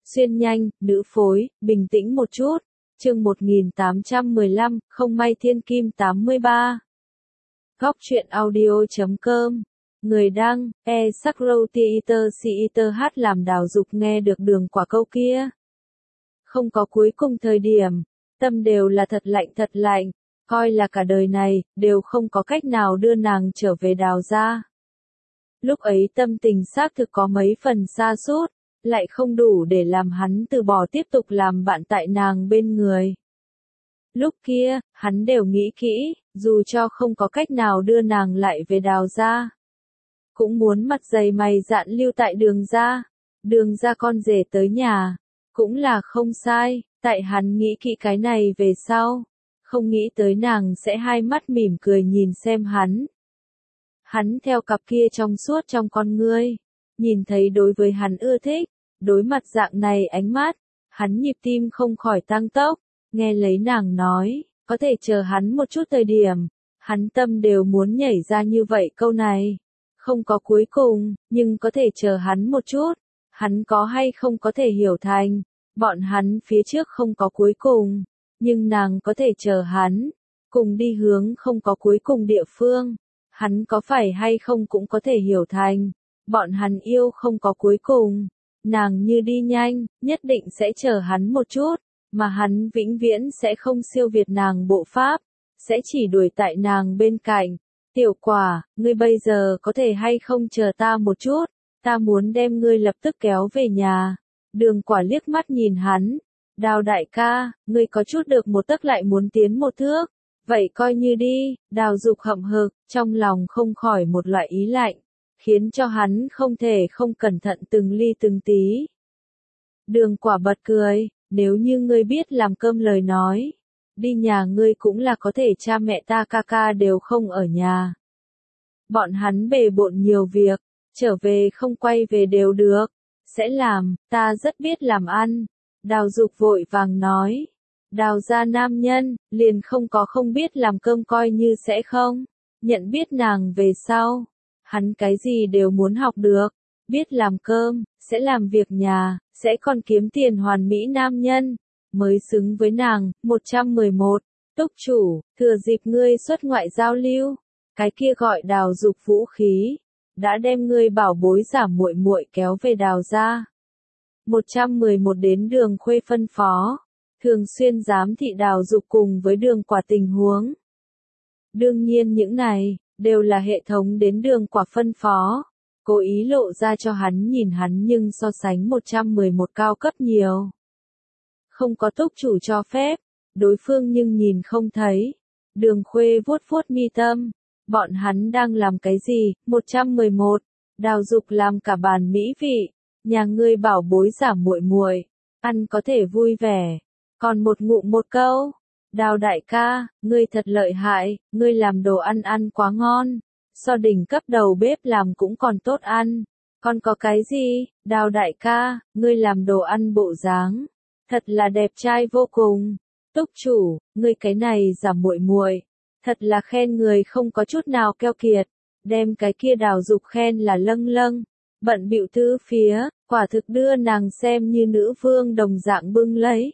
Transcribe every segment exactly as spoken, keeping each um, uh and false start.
Xuyên nhanh, nữ phối, bình tĩnh một chút. Chương một nghìn tám trăm mười lăm, không may thiên kim tám mươi ba. Góc truyện audio chấm com. Người đăng, e sắc râu theater theater hát làm Đào Dục nghe được Đường Quả câu kia. Không có cuối cùng thời điểm, tâm đều là thật lạnh thật lạnh, coi là cả đời này, đều không có cách nào đưa nàng trở về Đào gia. Lúc ấy tâm tình xác thực có mấy phần sa sút, lại không đủ để làm hắn từ bỏ tiếp tục làm bạn tại nàng bên người. Lúc kia, hắn đều nghĩ kỹ, dù cho không có cách nào đưa nàng lại về Đào gia, cũng muốn mặt dày mày dạn lưu tại Đường gia. Đường gia con rể tới nhà, cũng là không sai, tại hắn nghĩ kỹ cái này về sau, không nghĩ tới nàng sẽ hai mắt mỉm cười nhìn xem hắn. Hắn theo cặp kia trong suốt trong con ngươi, nhìn thấy đối với hắn ưa thích, đối mặt dạng này ánh mắt, hắn nhịp tim không khỏi tăng tốc, nghe lấy nàng nói, có thể chờ hắn một chút thời điểm, hắn tâm đều muốn nhảy ra như vậy câu này. Không có cuối cùng, nhưng có thể chờ hắn một chút, hắn có hay không có thể hiểu thành, bọn hắn phía trước không có cuối cùng, nhưng nàng có thể chờ hắn, cùng đi hướng không có cuối cùng địa phương, hắn có phải hay không cũng có thể hiểu thành, bọn hắn yêu không có cuối cùng, nàng như đi nhanh, nhất định sẽ chờ hắn một chút, mà hắn vĩnh viễn sẽ không siêu việt nàng bộ pháp, sẽ chỉ đuổi tại nàng bên cạnh. Tiểu Quả, ngươi bây giờ có thể hay không chờ ta một chút, ta muốn đem ngươi lập tức kéo về nhà. Đường Quả liếc mắt nhìn hắn, Đào đại ca, ngươi có chút được một tấc lại muốn tiến một thước, vậy coi như đi. Đào Dục hậm hực, trong lòng không khỏi một loại ý lạnh, khiến cho hắn không thể không cẩn thận từng ly từng tí. Đường Quả bật cười, nếu như ngươi biết làm cơm lời nói, đi nhà ngươi cũng là có thể, cha mẹ ta ca ca đều không ở nhà. Bọn hắn bề bộn nhiều việc, trở về không quay về đều được, sẽ làm, ta rất biết làm ăn. Đào Dục vội vàng nói, Đào gia nam nhân, liền không có không biết làm cơm coi như sẽ không. Nhận biết nàng về sau, hắn cái gì đều muốn học được, biết làm cơm, sẽ làm việc nhà, sẽ còn kiếm tiền, hoàn mỹ nam nhân, mới xứng với nàng. Một trăm mười một, Túc chủ, thừa dịp ngươi xuất ngoại giao lưu, cái kia gọi Đào Dục vũ khí, đã đem ngươi bảo bối giả muội muội kéo về Đào gia. một trăm mười một Đến Đường Khuê phân phó, thường xuyên giám thị Đào Dục cùng với Đường Quả tình huống. Đương nhiên những này, đều là hệ thống đến Đường Quả phân phó, cố ý lộ ra cho hắn nhìn, hắn nhưng so sánh một trăm mười một cao cấp nhiều. Không có túc chủ cho phép, đối phương nhưng nhìn không thấy. Đường Khuê vuốt vuốt mi tâm, bọn hắn đang làm cái gì? một trăm mười một, Đào Dục làm cả bàn mỹ vị, nhà ngươi bảo bối giả muội muội, ăn có thể vui vẻ, còn một ngụm một câu. Đào đại ca, ngươi thật lợi hại, ngươi làm đồ ăn ăn quá ngon, so đỉnh cấp đầu bếp làm cũng còn tốt ăn. Còn có cái gì? Đào đại ca, ngươi làm đồ ăn bộ dáng, thật là đẹp trai vô cùng. Túc chủ, ngươi cái này giả muội muội, thật là khen người không có chút nào keo kiệt, đem cái kia Đào Dục khen là lâng lâng, bận bịu tứ phía, quả thực đưa nàng xem như nữ vương đồng dạng bưng lấy.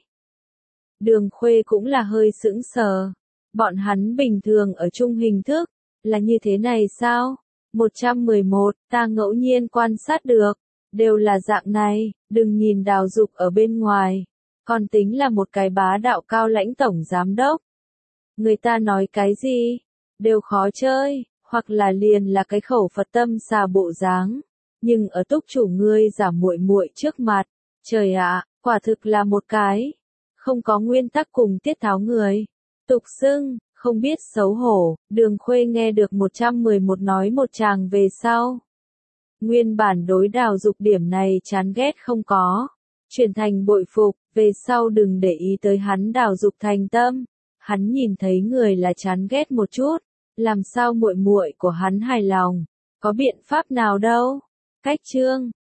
Đường Khuê cũng là hơi sững sờ, bọn hắn bình thường ở chung hình thức, là như thế này sao? một trăm mười một, ta ngẫu nhiên quan sát được, đều là dạng này, đừng nhìn Đào Dục ở bên ngoài, còn tính là một cái bá đạo cao lãnh tổng giám đốc. Người ta nói cái gì, đều khó chơi, hoặc là liền là cái khẩu Phật tâm xà bộ dáng, nhưng ở túc chủ ngươi giả muội muội trước mặt, trời ạ, quả thực là một cái không có nguyên tắc cùng tiết tháo người. Tục xưng, không biết xấu hổ. Đường Khuê nghe được một trăm mười một nói một tràng về sau, nguyên bản đối Đào Dục điểm này chán ghét không có, chuyển thành bội phục. Về sau đừng để ý tới hắn. Đào Dục thành tâm, hắn nhìn thấy người là chán ghét một chút, làm sao muội muội của hắn hài lòng, có biện pháp nào đâu. Cách chương